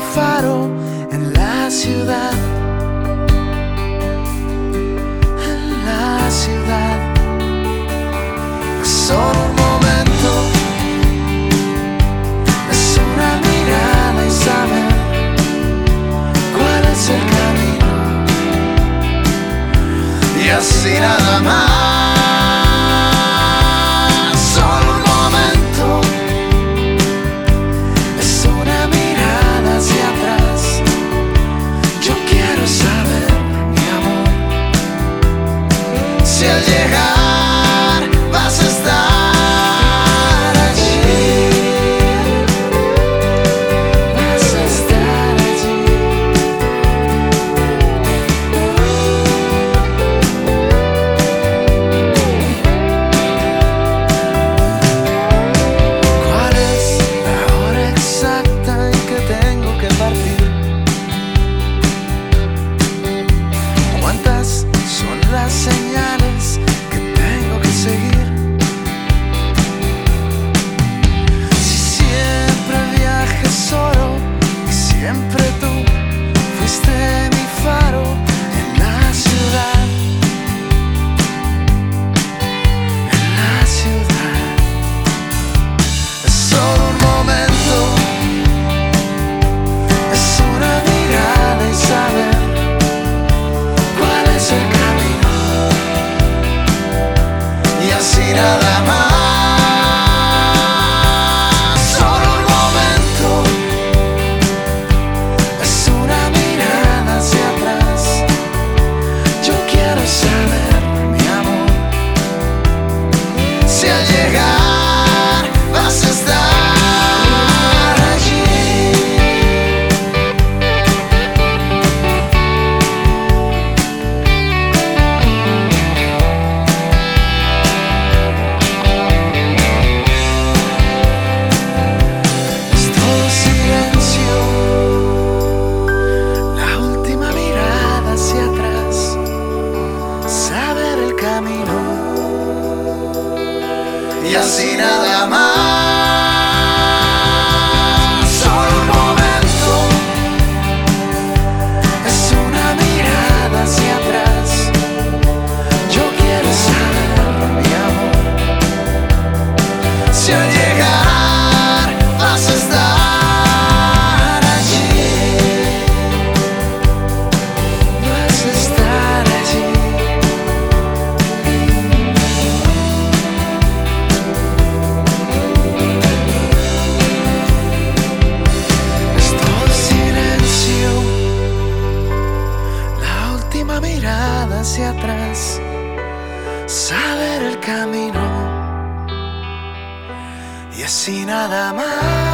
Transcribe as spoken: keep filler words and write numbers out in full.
faro en la ciudad, en la ciudad. Solo un momento, es una mirada y saber cuál es el camino, y así nada más. Si al llegar vas a estar allí, vas a estar allí. ¿Cuál es la hora exacta en que tengo que partir? ¿Cuántas son las señales que tengo que seguir? Si siempre viajé solo y siempre tú fuiste mi faro en la ciudad, en la ciudad. Es solo un momento, es una mirada y saber cuál es el camino, y así nada más. Solo un momento, es una mirada hacia atrás. Yo quiero saber, mi amor, si al llegar vas a estar allí. Y así nada más. Solo un momento, es una mirada hacia atrás. Yo quiero saber, mi amor, si al llegar vas a estar allí, vas a estar allí. Mirada hacia atrás, saber el camino, y así nada más.